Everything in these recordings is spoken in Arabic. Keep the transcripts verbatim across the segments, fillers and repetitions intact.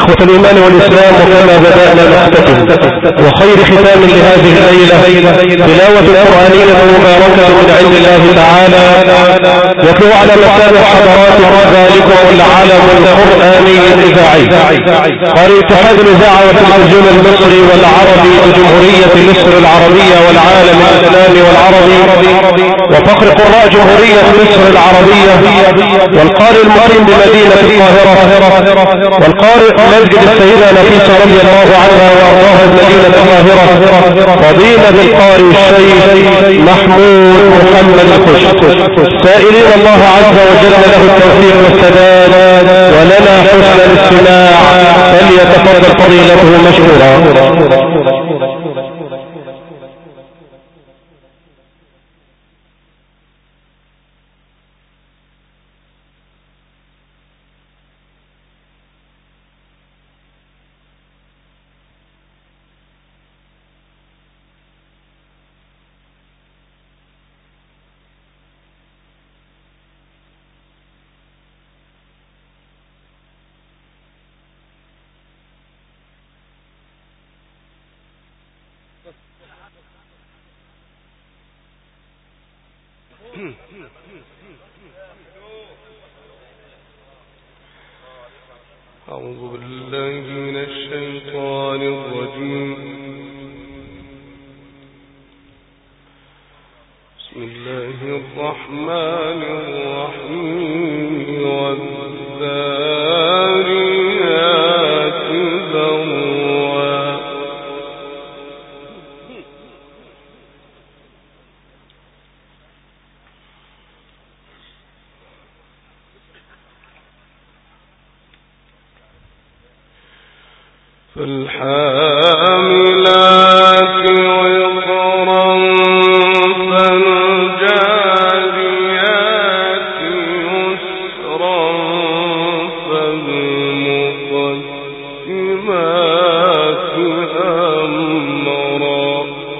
إخوة الإيمان والإسلام، وكما بدأنا نختتم وخير ختام لهذه الليلة تلاوة قرآنية مباركة من عند الله تعالى يتلو على مسامع حضراتكم ذلكم العالم القرآني الإذاعي قارئ اتحاد الإذاعة والتلفزيون المصري والعربي بجمهورية مصر العربية والعالم الإسلامي والعربي، وفخر قراء جمهورية مصر العربية، والقارئ المقيم بمدينة القاهرة، والقارئ مسجد السيدة نفيسة رضي الله عنها وارضاها بمدينة القاهرة، فضيلة القارئ الشيخ محمود محمد الخشب، سائلين الله عز وجل له التوفيق والسداد ولنا حسن الاستماع، فليتفضل فضيلته مشكورا. أعوذ بالله من الشيطان الرجيم. بسم الله الرحمن الرحيم. والذاريات ذروا فالحاملات وقرا فالجاريات يسرا فالمقسمات أمرا.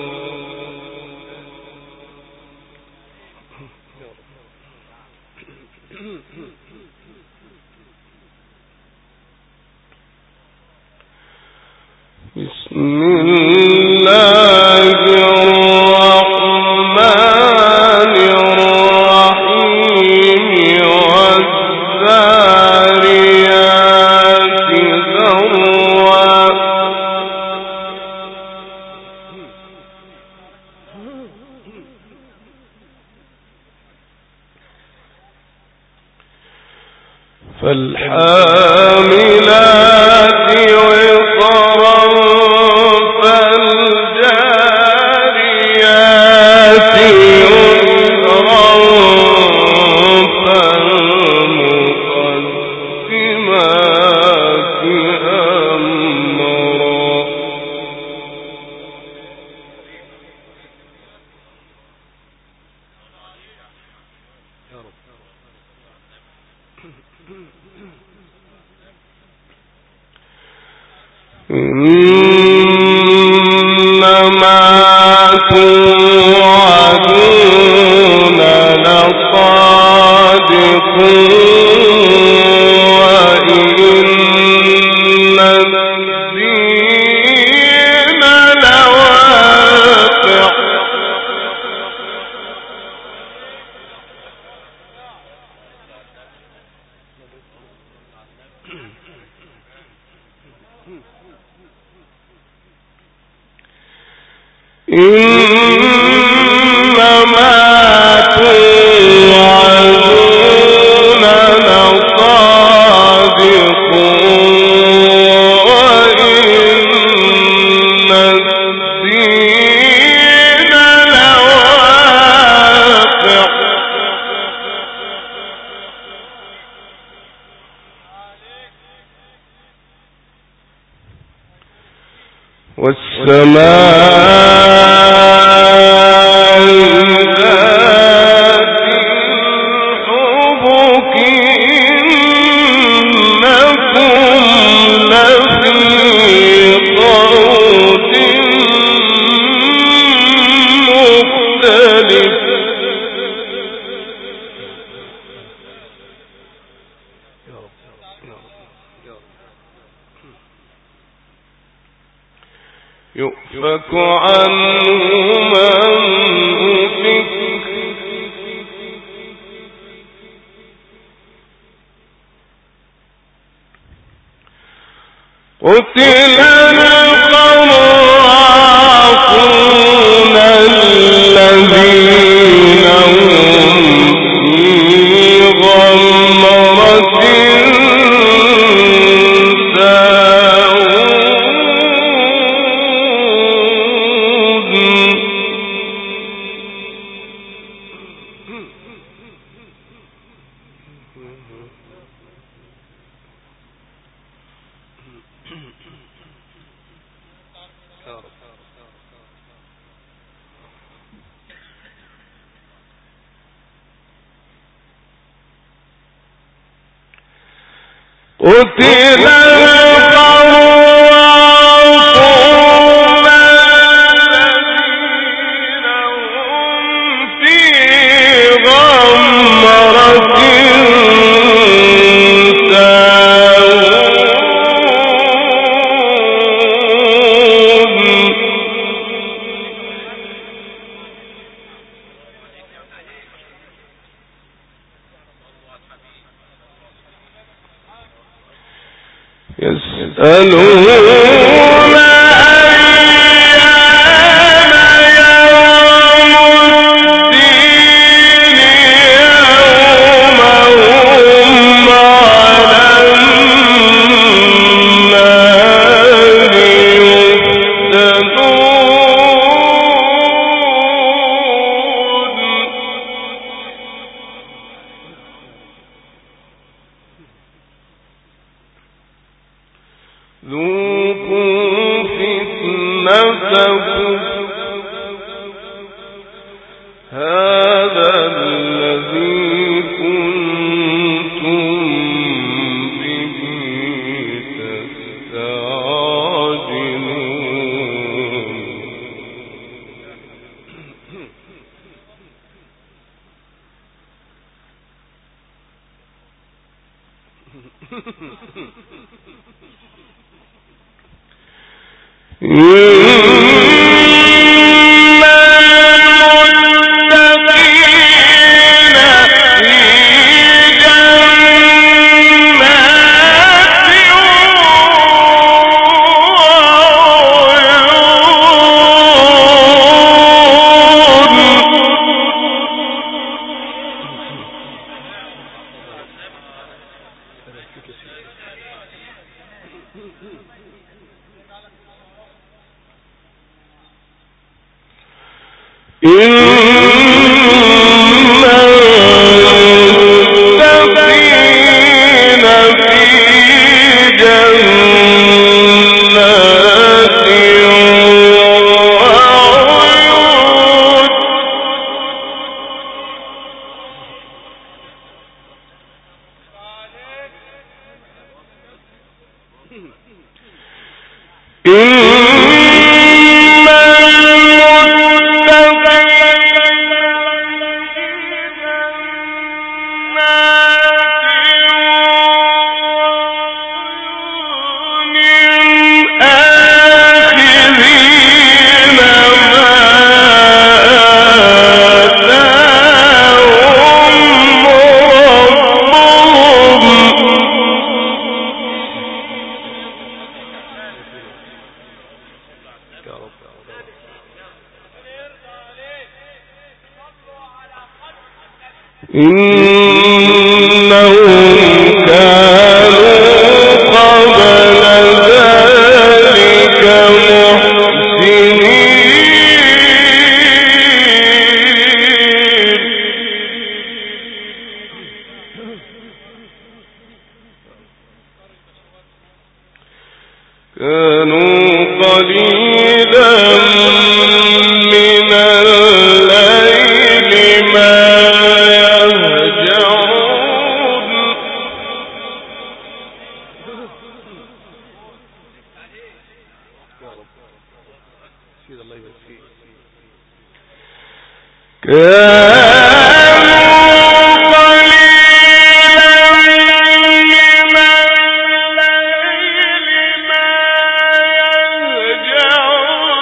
بسم الله الرحمن الرحيم. والذاريات ذروا فالحاملات وقرا فالجاريات يسرا فالمقسمات أمرا. إنما توعدون لصادق وإن الدين لواقع. إنما توعدون لصادق وإن الدين لواقع. والسماء ذات الحبك إنكم لفي قول مختلف. يؤفك عنه من أفك قتل الخراصون الذين هم في غمرة قتل الخراصون الذين هم في غمرة يسألون يهجعون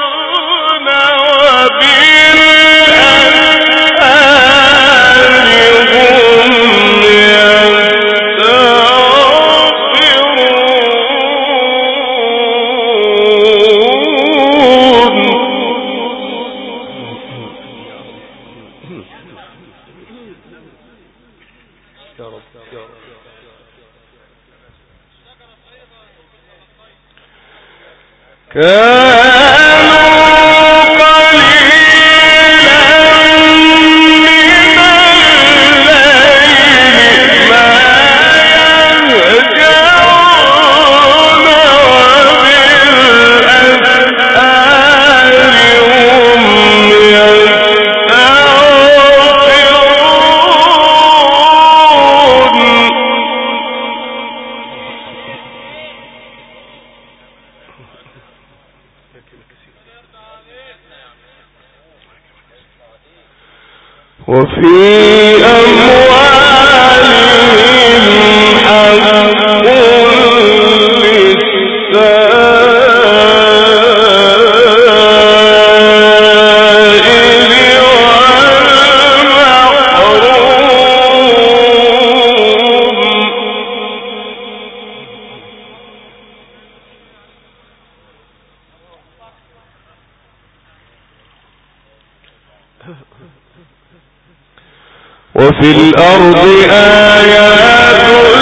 وفي الأرض آيات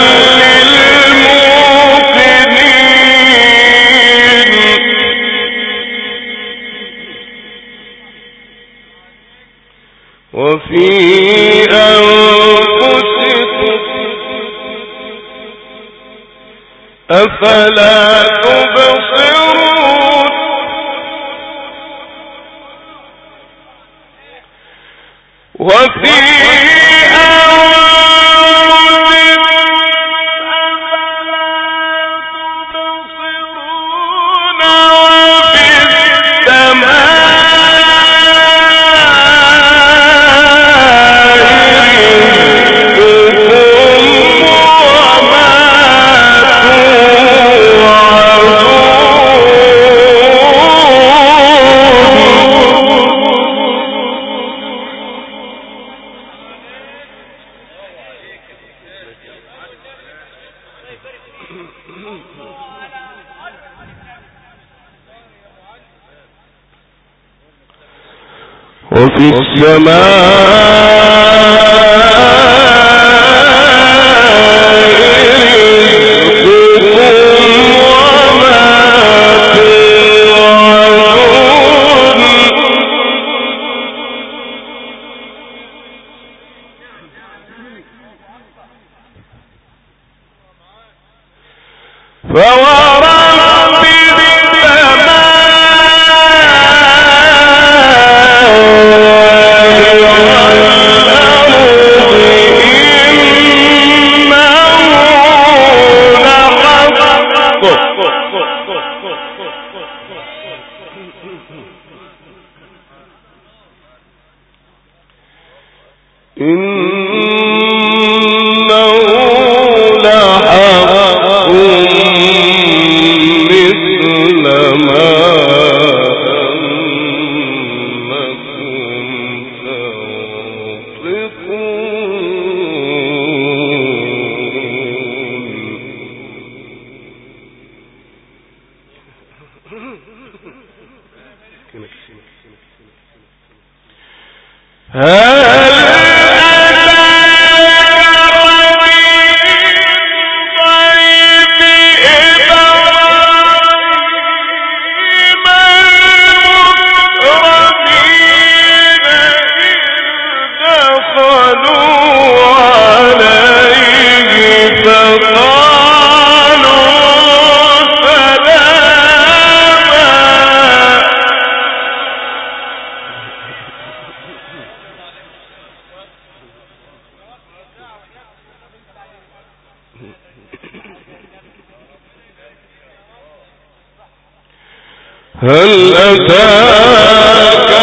للموقنين وفي أنفسكم أفلا تبصرون وفي وفي السماء رزقكم وما توعدون فورب هل أتاك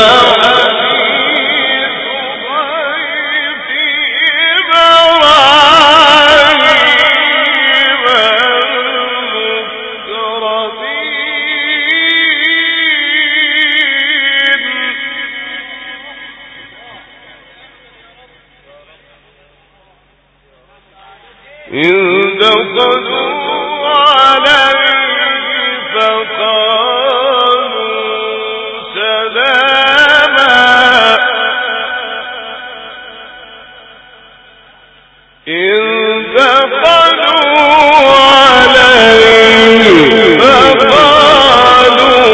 دخلوا عليه فقالوا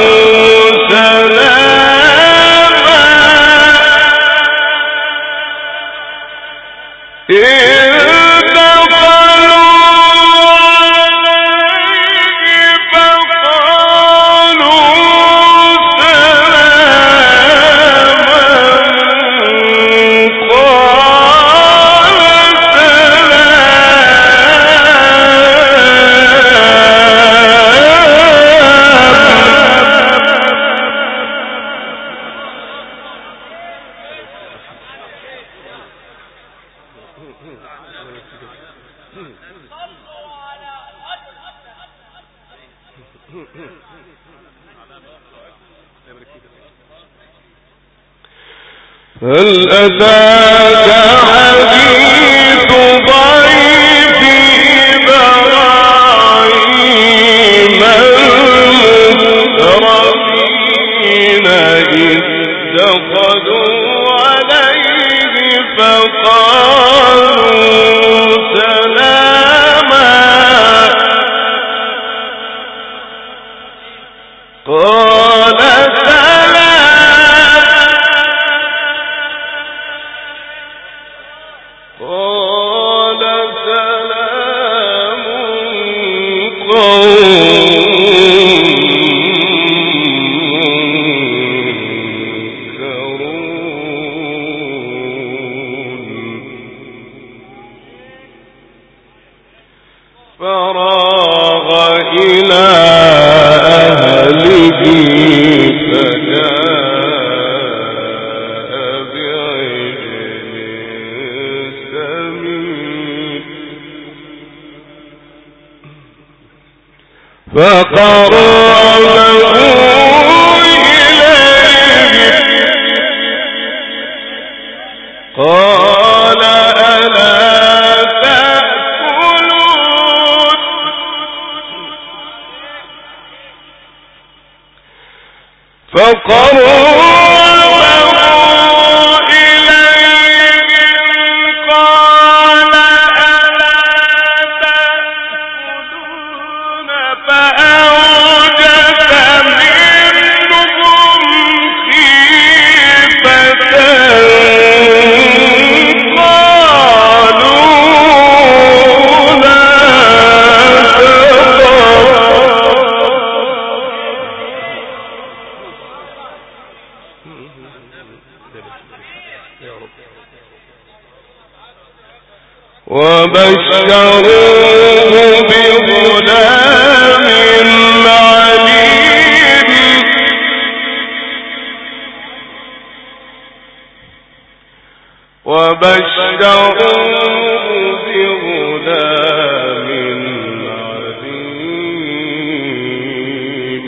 هل أتاك حديث ضيف إبراهيم المكرمين إذ دخلوا عليه فقالوا سلاما قال فقربه إليه قال ألا تأكلون فقربه وبشروه بغلام عليم وبشروه بغلام عليم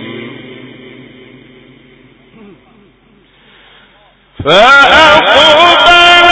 فأخذ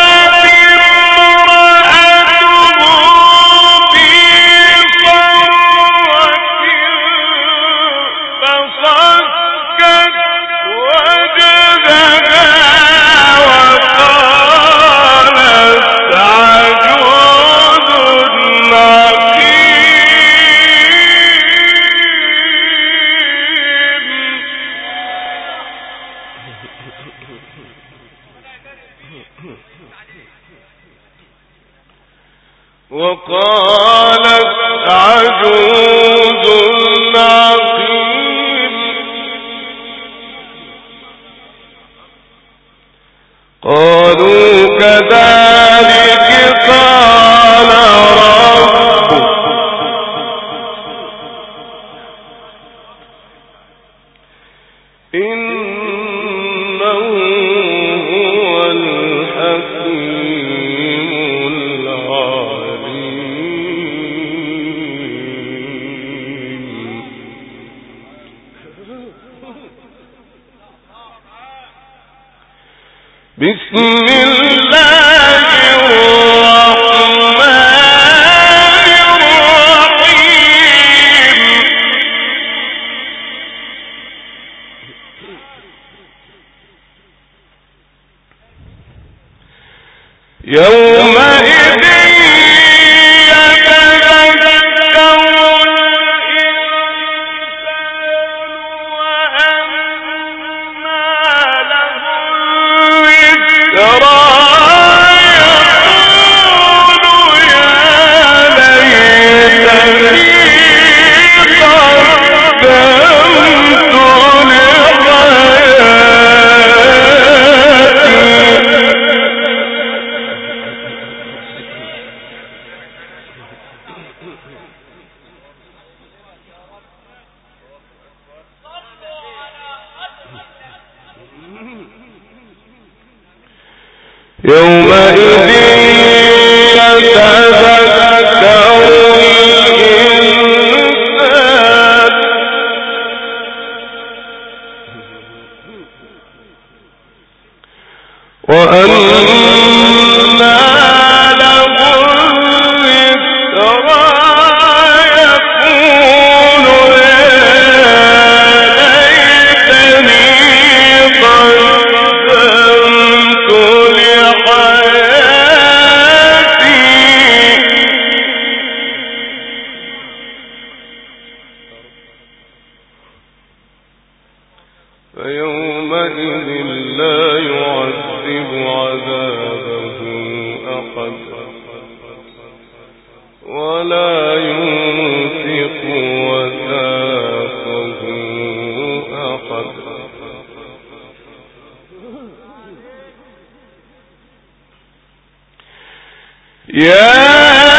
وقالت عجوز عقيم قالوا كذلك قال ربك إنه هو الحكيم العليم بسم الله الرحمن الرحيم يومئذ يومئذ يتذكر الإنسان فيومئذ لا يعذب عذابه أحد ولا يوثق وثاقه أحد. يا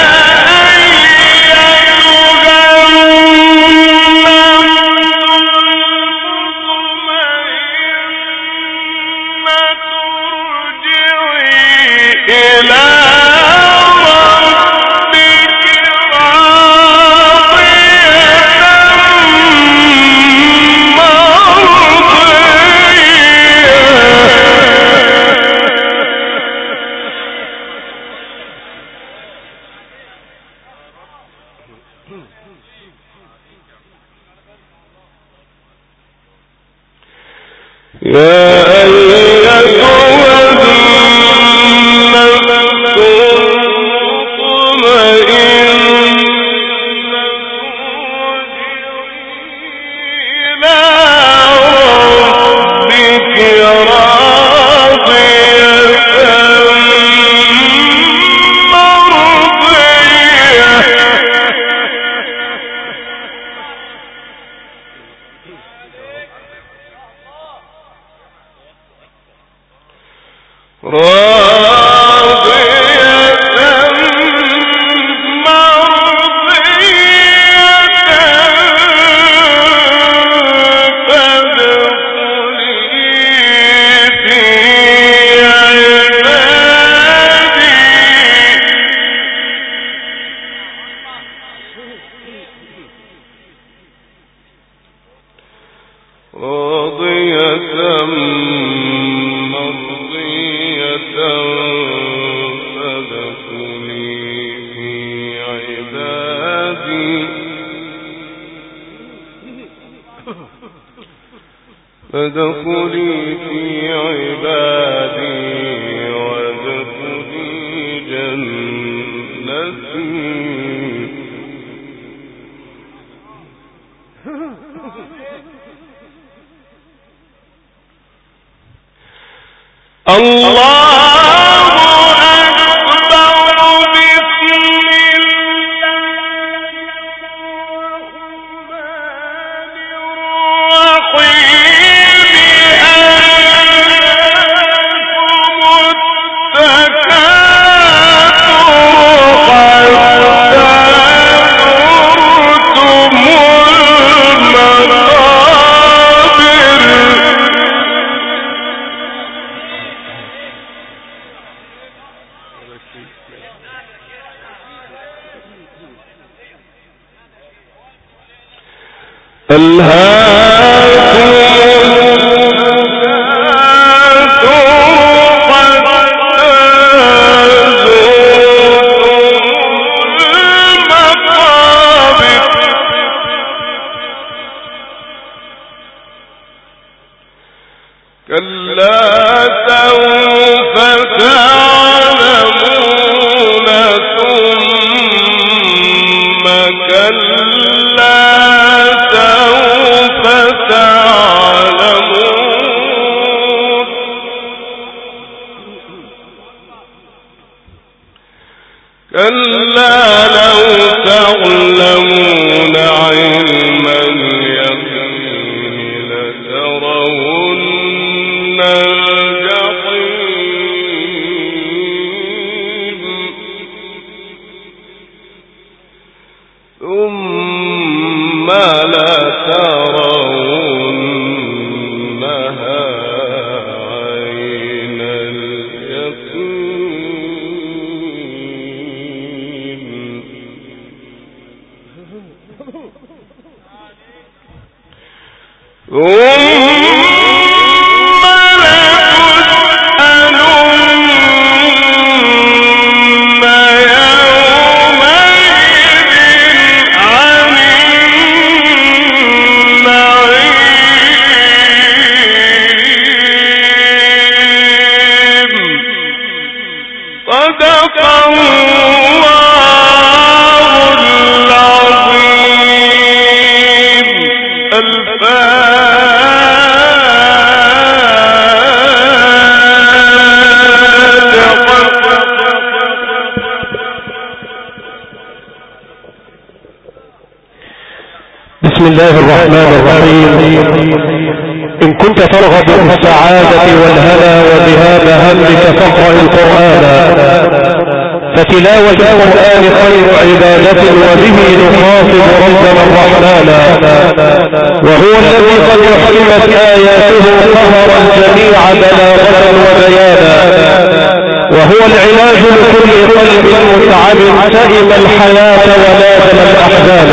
فادخلي في عبادي وادخلي جنتي. الله كلا لو تعلمون علم اليقين لترون الجحيم ثم لترونها عين اليقين الفاتحة. بسم الله الرحمن الرحيم. إن كنت ترغب في السعادة والهنا وذهاب همك فاقرأ القرآن، فتلاوة القرآن خير عبادة وبه نخاطب ربنا الرحمن، وهو الذي قد أحكمت آياته قهر الجميع بلاغة وبيانا، وهو العلاج لكل قلب متعب سئم الحياة ولازم الأحزان.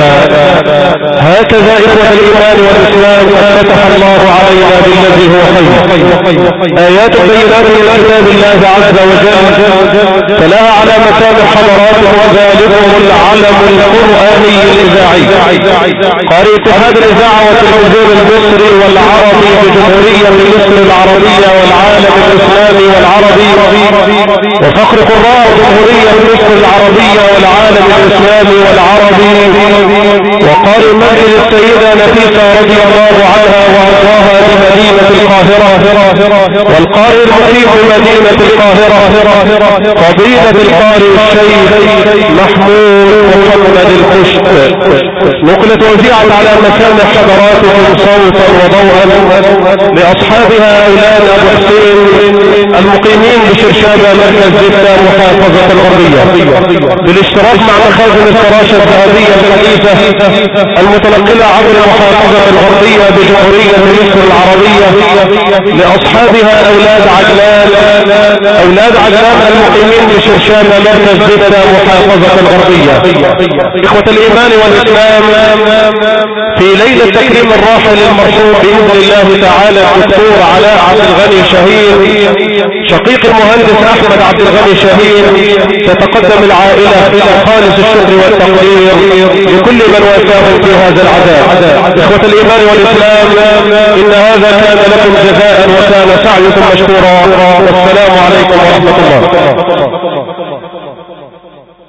هكذا إخوة الإيمان والإسلام قد فتح الله علينا بالذي هو خير، آيات بينات من كتاب الله عز وجل تلاها على مسامع حضراتهم ذلكم العلم القرآني الإذاعي، قارئ اتحاد الإذاعة والتلفزيون المصري والعربي بجمهورية مصر العربية والعالم الإسلامي والعربي، وفخر قراء جمهورية مصر العربية والعالم الإسلامي والعربي، وقارئ مسجد السيدة نفيسة رضي الله عنها وأرضاها بمدينة القاهرة، والقارئ المقيم بمدينة القاهرة فضيلة القارئ الشيخ محمود محمد الخشب. نقلت وزيعت على مسامع حضراتكم صوتا وضوءا لأصحابها أولاد أبو حسين المقيمين بشرشابة مركز جدة محافظة الغربية، بالاشتراك مع مخازن الفراشة الذهبية الحديثة المتنقلة عبر المحافظة الغربية بجمهورية مصر العربية، لأصحابها أولاد عجلان أولاد عجلان المقيمين بشرشابة مركز جدة محافظة الغربية. إخوة الإيمان والإسلام، في ليلة تكريم الراحل المرحوم بإذن الله تعالى الدكتور علاء عبد الغني شهير شقيق المهندس أحمد عبد الغني شهير، تتقدم العائلة إلى خالص الشكر والتقدير لكل من وافاهم في هذا العزاء. إخوة الإيمان والإسلام، إن هذا كان لكم جزاء وكان سعيكم مشكورا، والسلام عليكم ورحمة الله.